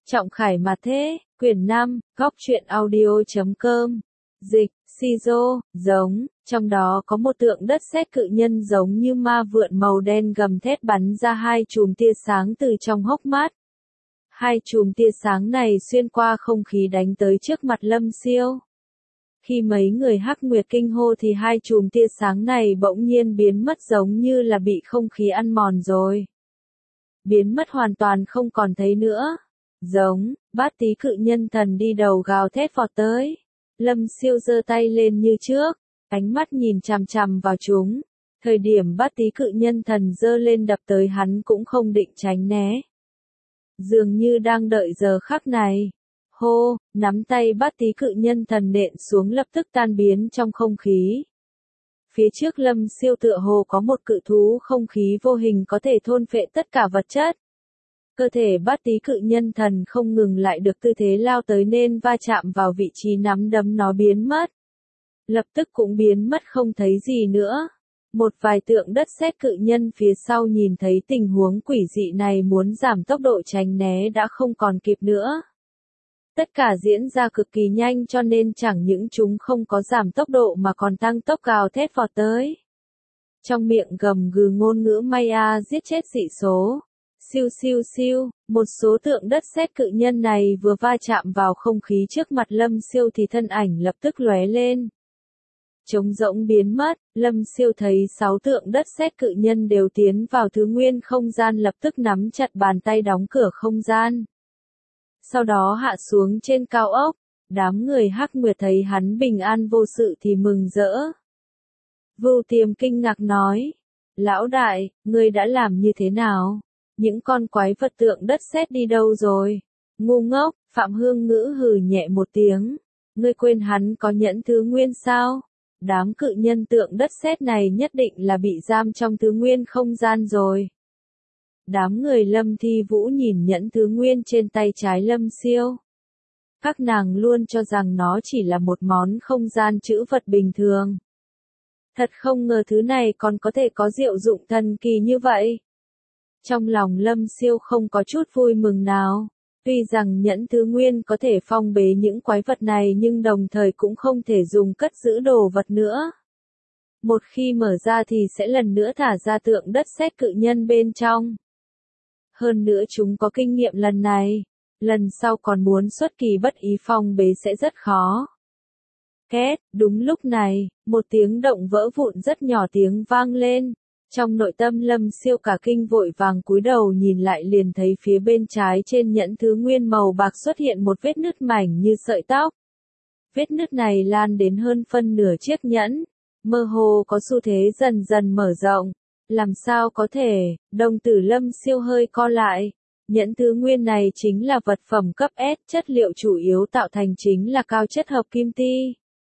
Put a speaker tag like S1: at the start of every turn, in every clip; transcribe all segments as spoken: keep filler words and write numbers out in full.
S1: Trọng Khải mà thế, quyển năm, góc truyện audio.com. Dịch, Shizo, giống, trong đó có một tượng đất sét cự nhân giống như ma vượn màu đen gầm thét bắn ra hai chùm tia sáng từ trong hốc mắt. Hai chùm tia sáng này xuyên qua không khí đánh tới trước mặt Lâm Siêu. Khi mấy người Hắc Nguyệt kinh hô thì hai chùm tia sáng này bỗng nhiên biến mất giống như là bị không khí ăn mòn rồi. Biến mất hoàn toàn không còn thấy nữa. Giống, Bát Tý cự nhân thần đi đầu gào thét vọt tới. Lâm Siêu giơ tay lên như trước, ánh mắt nhìn chằm chằm vào chúng. Thời điểm Bát Tý cự nhân thần giơ lên đập tới hắn cũng không định tránh né. Dường như đang đợi giờ khắc này. Hô, nắm tay Bát Tý cự nhân thần nện xuống lập tức tan biến trong không khí. Phía trước Lâm Siêu tựa hồ có một cự thú không khí vô hình có thể thôn phệ tất cả vật chất. Cơ thể Bát Tý cự nhân thần không ngừng lại được tư thế lao tới nên va chạm vào vị trí nắm đấm nó biến mất. Lập tức cũng biến mất không thấy gì nữa. Một vài tượng đất sét cự nhân phía sau nhìn thấy tình huống quỷ dị này muốn giảm tốc độ tránh né đã không còn kịp nữa. Tất cả diễn ra cực kỳ nhanh cho nên chẳng những chúng không có giảm tốc độ mà còn tăng tốc gào thét vọt tới. Trong miệng gầm gừ ngôn ngữ Maya giết chết dị số. Siêu siêu siêu, một số tượng đất sét cự nhân này vừa va chạm vào không khí trước mặt Lâm Siêu thì thân ảnh lập tức lóe lên. Trống rỗng biến mất, Lâm Siêu thấy sáu tượng đất sét cự nhân đều tiến vào thứ nguyên không gian lập tức nắm chặt bàn tay đóng cửa không gian. Sau đó hạ xuống trên cao ốc, đám người Hắc Nguyệt thấy hắn bình an vô sự thì mừng rỡ. Vưu Tiềm kinh ngạc nói, lão đại, ngươi đã làm như thế nào? Những con quái vật tượng đất sét đi đâu rồi? Ngu ngốc, Phạm Hương Ngữ hừ nhẹ một tiếng. Ngươi quên hắn có nhẫn thứ nguyên sao? Đám cự nhân tượng đất sét này nhất định là bị giam trong thứ nguyên không gian rồi. Đám người Lâm Thi Vũ nhìn nhẫn thứ nguyên trên tay trái Lâm Siêu. Các nàng luôn cho rằng nó chỉ là một món không gian trữ vật bình thường. Thật không ngờ thứ này còn có thể có diệu dụng thần kỳ như vậy. Trong lòng Lâm Siêu không có chút vui mừng nào. Tuy rằng nhẫn thứ nguyên có thể phong bế những quái vật này nhưng đồng thời cũng không thể dùng cất giữ đồ vật nữa. Một khi mở ra thì sẽ lần nữa thả ra tượng đất sét cự nhân bên trong. Hơn nữa chúng có kinh nghiệm lần này. Lần sau còn muốn xuất kỳ bất ý phong bế sẽ rất khó. Két, đúng lúc này, một tiếng động vỡ vụn rất nhỏ tiếng vang lên. Trong nội tâm Lâm Siêu cả kinh vội vàng cúi đầu nhìn lại liền thấy phía bên trái trên nhẫn thứ nguyên màu bạc xuất hiện một vết nứt mảnh như sợi tóc. Vết nứt này lan đến hơn phân nửa chiếc nhẫn, mơ hồ có xu thế dần dần mở rộng. Làm sao có thể, đồng tử Lâm Siêu hơi co lại. Nhẫn thứ nguyên này chính là vật phẩm cấp S, chất liệu chủ yếu tạo thành chính là cao chất hợp kim ti.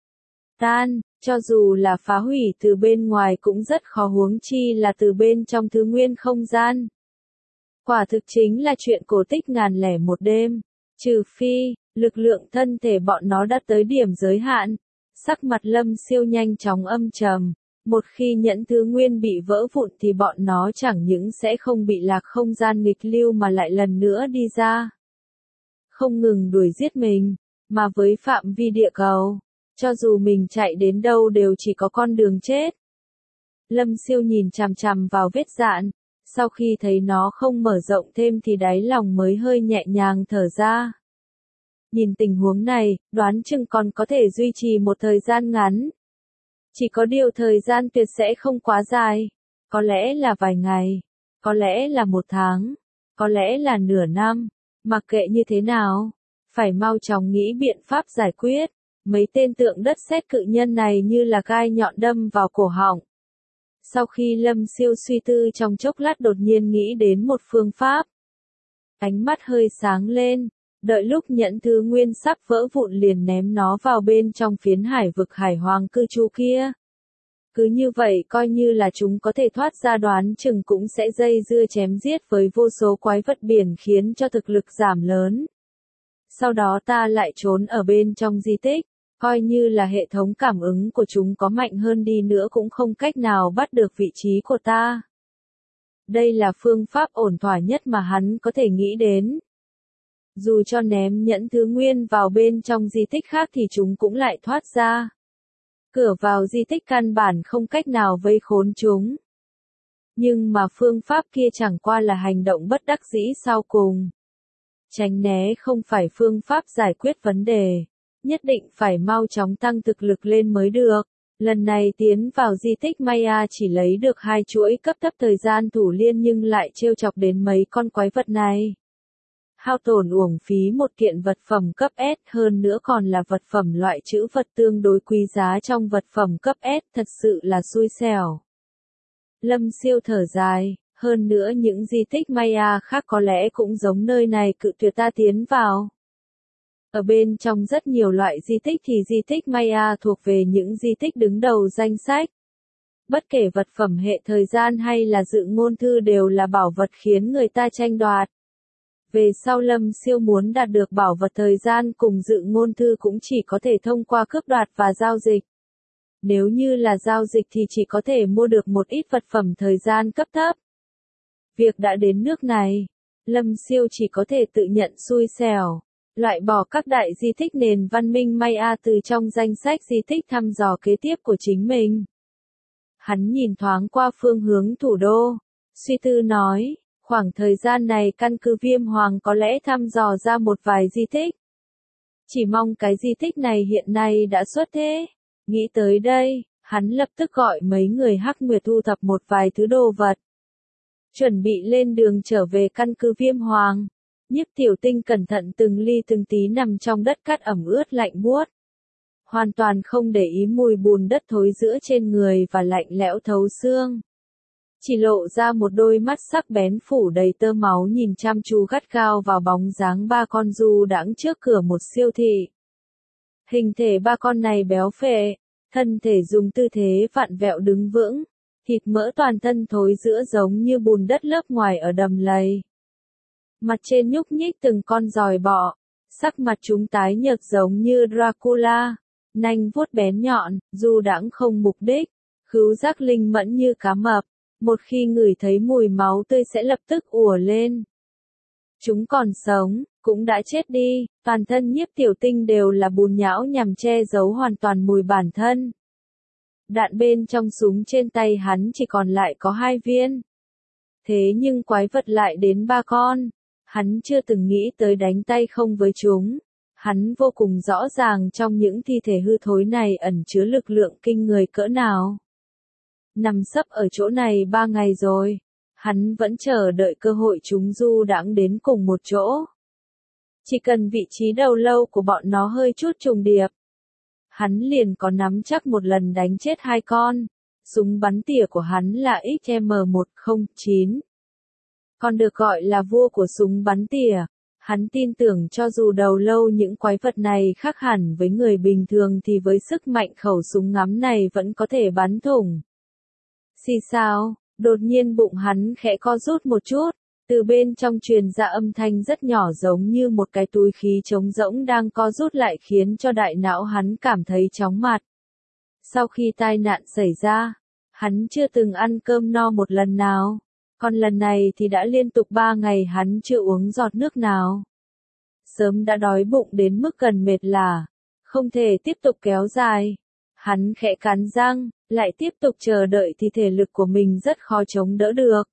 S1: Tan, cho dù là phá hủy từ bên ngoài cũng rất khó huống chi là từ bên trong thứ nguyên không gian. Quả thực chính là chuyện cổ tích ngàn lẻ một đêm. Trừ phi, lực lượng thân thể bọn nó đã tới điểm giới hạn. Sắc mặt Lâm Siêu nhanh chóng âm trầm. Một khi nhẫn thứ nguyên bị vỡ vụn thì bọn nó chẳng những sẽ không bị lạc không gian nghịch lưu mà lại lần nữa đi ra. Không ngừng đuổi giết mình, mà với phạm vi địa cầu. Cho dù mình chạy đến đâu đều chỉ có con đường chết. Lâm Siêu nhìn chằm chằm vào vết dạn, sau khi thấy nó không mở rộng thêm thì đáy lòng mới hơi nhẹ nhàng thở ra. Nhìn tình huống này, đoán chừng còn có thể duy trì một thời gian ngắn. Chỉ có điều thời gian tuyệt sẽ không quá dài, có lẽ là vài ngày, có lẽ là một tháng, có lẽ là nửa năm, mặc kệ như thế nào, phải mau chóng nghĩ biện pháp giải quyết. Mấy tên tượng đất sét cự nhân này như là gai nhọn đâm vào cổ họng. Sau khi Lâm Siêu suy tư trong chốc lát đột nhiên nghĩ đến một phương pháp. Ánh mắt hơi sáng lên, đợi lúc nhẫn thứ nguyên sắp vỡ vụn liền ném nó vào bên trong phiến hải vực hải hoàng cư trú kia. Cứ như vậy coi như là chúng có thể thoát ra đoán chừng cũng sẽ dây dưa chém giết với vô số quái vật biển khiến cho thực lực giảm lớn. Sau đó ta lại trốn ở bên trong di tích. Coi như là hệ thống cảm ứng của chúng có mạnh hơn đi nữa cũng không cách nào bắt được vị trí của ta. Đây là phương pháp ổn thỏa nhất mà hắn có thể nghĩ đến. Dù cho ném nhẫn thứ nguyên vào bên trong di tích khác thì chúng cũng lại thoát ra. Cửa vào di tích căn bản không cách nào vây khốn chúng. Nhưng mà phương pháp kia chẳng qua là hành động bất đắc dĩ sau cùng. Tránh né không phải phương pháp giải quyết vấn đề. Nhất định phải mau chóng tăng thực lực lên mới được. Lần này tiến vào di tích Maya chỉ lấy được hai chuỗi cấp thấp thời gian thủ liên nhưng lại trêu chọc đến mấy con quái vật này. Hao tổn uổng phí một kiện vật phẩm cấp S hơn nữa còn là vật phẩm loại trữ vật tương đối quý giá trong vật phẩm cấp S, thật sự là xui xẻo. Lâm Siêu thở dài, hơn nữa những di tích Maya khác có lẽ cũng giống nơi này cự tuyệt ta tiến vào. Ở bên trong rất nhiều loại di tích thì di tích Maya thuộc về những di tích đứng đầu danh sách. Bất kể vật phẩm hệ thời gian hay là dự ngôn thư đều là bảo vật khiến người ta tranh đoạt. Về sau Lâm Siêu muốn đạt được bảo vật thời gian cùng dự ngôn thư cũng chỉ có thể thông qua cướp đoạt và giao dịch. Nếu như là giao dịch thì chỉ có thể mua được một ít vật phẩm thời gian cấp thấp. Việc đã đến nước này, Lâm Siêu chỉ có thể tự nhận xui xẻo, loại bỏ các đại di tích nền văn minh Maya từ trong danh sách di tích thăm dò kế tiếp của chính mình. Hắn nhìn thoáng qua phương hướng thủ đô, suy tư nói, khoảng thời gian này căn cứ Viêm Hoàng có lẽ thăm dò ra một vài di tích. Chỉ mong cái di tích này hiện nay đã xuất thế. Nghĩ tới đây, hắn lập tức gọi mấy người Hắc Nguyệt thu thập một vài thứ đồ vật. Chuẩn bị lên đường trở về căn cứ Viêm Hoàng. Nhiếp Tiểu Tinh cẩn thận từng ly từng tí nằm trong đất cát ẩm ướt lạnh buốt. Hoàn toàn không để ý mùi bùn đất thối rữa trên người và lạnh lẽo thấu xương. Chỉ lộ ra một đôi mắt sắc bén phủ đầy tơ máu nhìn chăm chú gắt gao vào bóng dáng ba con du đãng trước cửa một siêu thị. Hình thể ba con này béo phệ, thân thể dùng tư thế vặn vẹo đứng vững, thịt mỡ toàn thân thối rữa giống như bùn đất lớp ngoài ở đầm lầy. Mặt trên nhúc nhích từng con giòi bọ, sắc mặt chúng tái nhợt giống như Dracula, nanh vuốt bén nhọn, du đãng không mục đích, khứu giác linh mẫn như cá mập, một khi ngửi thấy mùi máu tươi sẽ lập tức ùa lên. Chúng còn sống, cũng đã chết đi, toàn thân Nhiếp Tiểu Tinh đều là bùn nhão nhằm che giấu hoàn toàn mùi bản thân. Đạn bên trong súng trên tay hắn chỉ còn lại có hai viên. Thế nhưng quái vật lại đến ba con. Hắn chưa từng nghĩ tới đánh tay không với chúng. Hắn vô cùng rõ ràng trong những thi thể hư thối này ẩn chứa lực lượng kinh người cỡ nào. Nằm sấp ở chỗ này ba ngày rồi. Hắn vẫn chờ đợi cơ hội chúng du đãng đến cùng một chỗ. Chỉ cần vị trí đầu lâu của bọn nó hơi chút trùng điệp. Hắn liền có nắm chắc một lần đánh chết hai con. Súng bắn tỉa của hắn là X M một không chín. Còn được gọi là vua của súng bắn tỉa. Hắn tin tưởng cho dù đầu lâu những quái vật này khác hẳn với người bình thường thì với sức mạnh khẩu súng ngắm này vẫn có thể bắn thủng. Xì sao, đột nhiên bụng hắn khẽ co rút một chút, từ bên trong truyền ra âm thanh rất nhỏ giống như một cái túi khí trống rỗng đang co rút lại khiến cho đại não hắn cảm thấy chóng mặt. Sau khi tai nạn xảy ra, hắn chưa từng ăn cơm no một lần nào. Còn lần này thì đã liên tục ba ngày hắn chưa uống giọt nước nào. Sớm đã đói bụng đến mức gần mệt lả, không thể tiếp tục kéo dài. Hắn khẽ cắn răng, lại tiếp tục chờ đợi thì thể lực của mình rất khó chống đỡ được.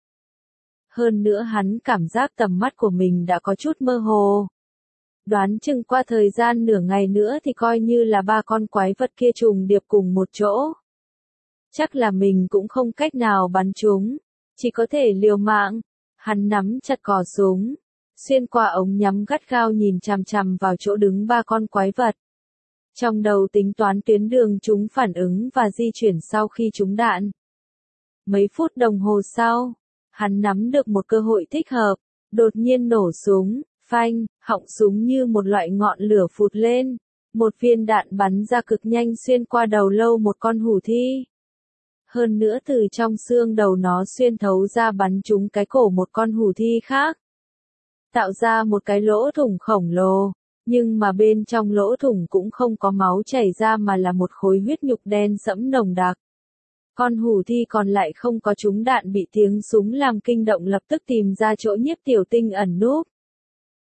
S1: Hơn nữa hắn cảm giác tầm mắt của mình đã có chút mơ hồ. Đoán chừng qua thời gian nửa ngày nữa thì coi như là ba con quái vật kia trùng điệp cùng một chỗ. Chắc là mình cũng không cách nào bắn chúng. Chỉ có thể liều mạng. Hắn nắm chặt cò súng. Xuyên qua ống nhắm gắt gao nhìn chằm chằm vào chỗ đứng ba con quái vật. Trong đầu tính toán tuyến đường chúng phản ứng và di chuyển sau khi trúng đạn. Mấy phút đồng hồ sau, hắn nắm được một cơ hội thích hợp. Đột nhiên nổ súng, phanh, họng súng như một loại ngọn lửa phụt lên. Một viên đạn bắn ra cực nhanh xuyên qua đầu lâu một con hủ thi. Hơn nữa từ trong xương đầu nó xuyên thấu ra bắn trúng cái cổ một con hủ thi khác. Tạo ra một cái lỗ thủng khổng lồ, nhưng mà bên trong lỗ thủng cũng không có máu chảy ra mà là một khối huyết nhục đen sẫm nồng đặc. Con hủ thi còn lại không có trúng đạn bị tiếng súng làm kinh động lập tức tìm ra chỗ Nhiếp Tiểu Tinh ẩn núp.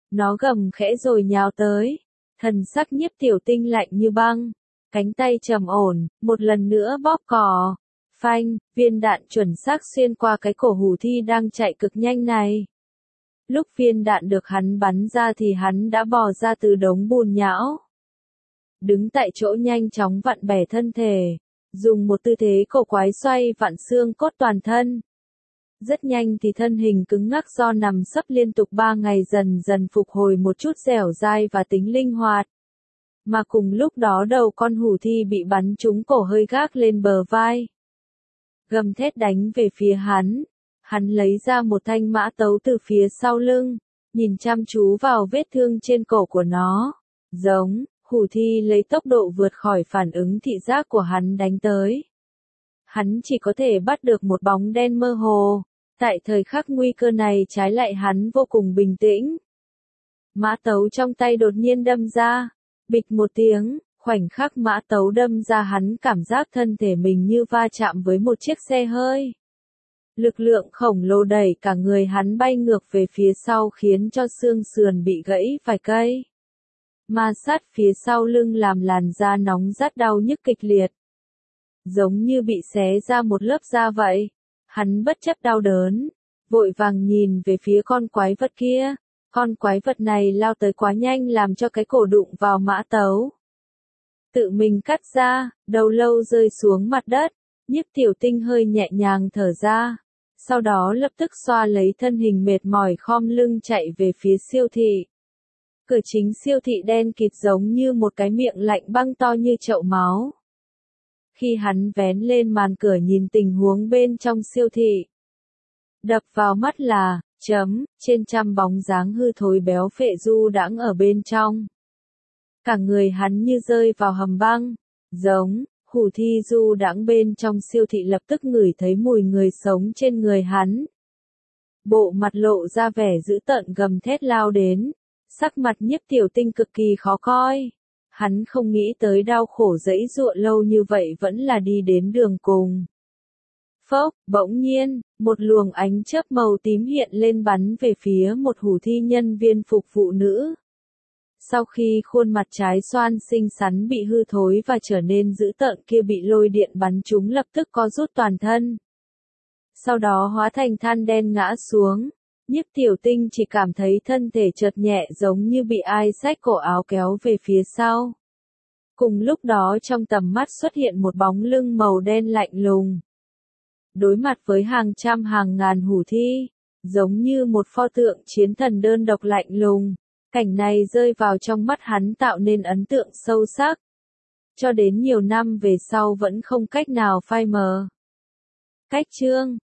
S1: Nó gầm khẽ rồi nhào tới. Thần sắc Nhiếp Tiểu Tinh lạnh như băng. Cánh tay trầm ổn, một lần nữa bóp cò. Phanh, viên đạn chuẩn xác xuyên qua cái cổ Hủ Thi đang chạy cực nhanh này. Lúc viên đạn được hắn bắn ra thì hắn đã bò ra từ đống bùn nhão. Đứng tại chỗ nhanh chóng vặn bẻ thân thể. Dùng một tư thế cổ quái xoay vặn xương cốt toàn thân. Rất nhanh thì thân hình cứng ngắc do nằm sấp liên tục ba ngày dần dần phục hồi một chút dẻo dai và tính linh hoạt. Mà cùng lúc đó đầu con Hủ Thi bị bắn trúng cổ hơi gác lên bờ vai. Gầm thét đánh về phía hắn. Hắn lấy ra một thanh mã tấu từ phía sau lưng, nhìn chăm chú vào vết thương trên cổ của nó. Giống, Hủ Thi lấy tốc độ vượt khỏi phản ứng thị giác của hắn đánh tới. Hắn chỉ có thể bắt được một bóng đen mơ hồ. Tại thời khắc nguy cơ này trái lại hắn vô cùng bình tĩnh. Mã tấu trong tay đột nhiên đâm ra. Bịch một tiếng, khoảnh khắc mã tấu đâm ra hắn cảm giác thân thể mình như va chạm với một chiếc xe hơi. Lực lượng khổng lồ đẩy cả người hắn bay ngược về phía sau khiến cho xương sườn bị gãy vài cây. Ma sát phía sau lưng làm làn da nóng rát đau nhức kịch liệt. Giống như bị xé ra một lớp da vậy. Hắn bất chấp đau đớn, vội vàng nhìn về phía con quái vật kia. Con quái vật này lao tới quá nhanh làm cho cái cổ đụng vào mã tấu. Tự mình cắt ra, đầu lâu rơi xuống mặt đất. Nhiếp Tiểu Tinh hơi nhẹ nhàng thở ra. Sau đó lập tức xoa lấy thân hình mệt mỏi khom lưng chạy về phía siêu thị. Cửa chính siêu thị đen kịt giống như một cái miệng lạnh băng to như chậu máu. Khi hắn vén lên màn cửa nhìn tình huống bên trong siêu thị. Đập vào mắt là, chấm, trên trăm bóng dáng hư thối béo phệ du đãng ở bên trong. Cả người hắn như rơi vào hầm băng, giống, Hủ Thi du đãng bên trong siêu thị lập tức ngửi thấy mùi người sống trên người hắn. Bộ mặt lộ ra vẻ dữ tợn gầm thét lao đến, sắc mặt Nhiếp Tiểu Tinh cực kỳ khó coi. Hắn không nghĩ tới đau khổ giãy giụa lâu như vậy vẫn là đi đến đường cùng. Phốc, bỗng nhiên, một luồng ánh chớp màu tím hiện lên bắn về phía một Hủ Thi nhân viên phục vụ nữ. Sau khi khuôn mặt trái xoan xinh xắn bị hư thối và trở nên dữ tợn kia bị lôi điện bắn trúng lập tức co rút toàn thân. Sau đó hóa thành than đen ngã xuống. Nhiếp Tiểu Tinh chỉ cảm thấy thân thể chợt nhẹ giống như bị ai xách cổ áo kéo về phía sau. Cùng lúc đó trong tầm mắt xuất hiện một bóng lưng màu đen lạnh lùng. Đối mặt với hàng trăm hàng ngàn Hủ Thi, giống như một pho tượng chiến thần đơn độc lạnh lùng. Cảnh này rơi vào trong mắt hắn tạo nên ấn tượng sâu sắc. Cho đến nhiều năm về sau vẫn không cách nào phai mờ. Cách chương